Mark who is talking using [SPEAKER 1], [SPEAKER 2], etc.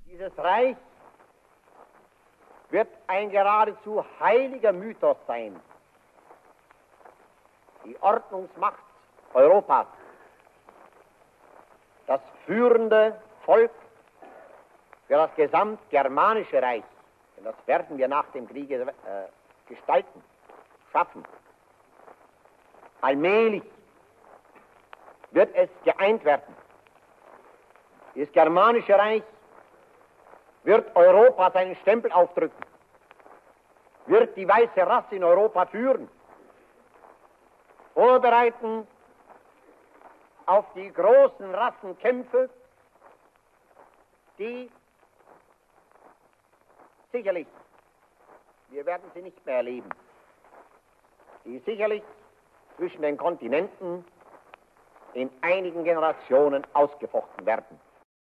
[SPEAKER 1] Dieses Reich wird ein geradezu heiliger Mythos sein. Die Ordnungsmacht Europas, das führende Volk für das gesamtgermanische Reich, denn das werden wir nach dem Kriege gestalten, schaffen. Allmählich wird es geeint werden. Das germanische Reich wird Europa seinen Stempel aufdrücken, wird die weiße Rasse in Europa führen, vorbereiten auf die großen Rassenkämpfe, die sicherlich, wir werden sie nicht mehr erleben, die sicherlich zwischen den Kontinenten in einigen Generationen ausgefochten werden.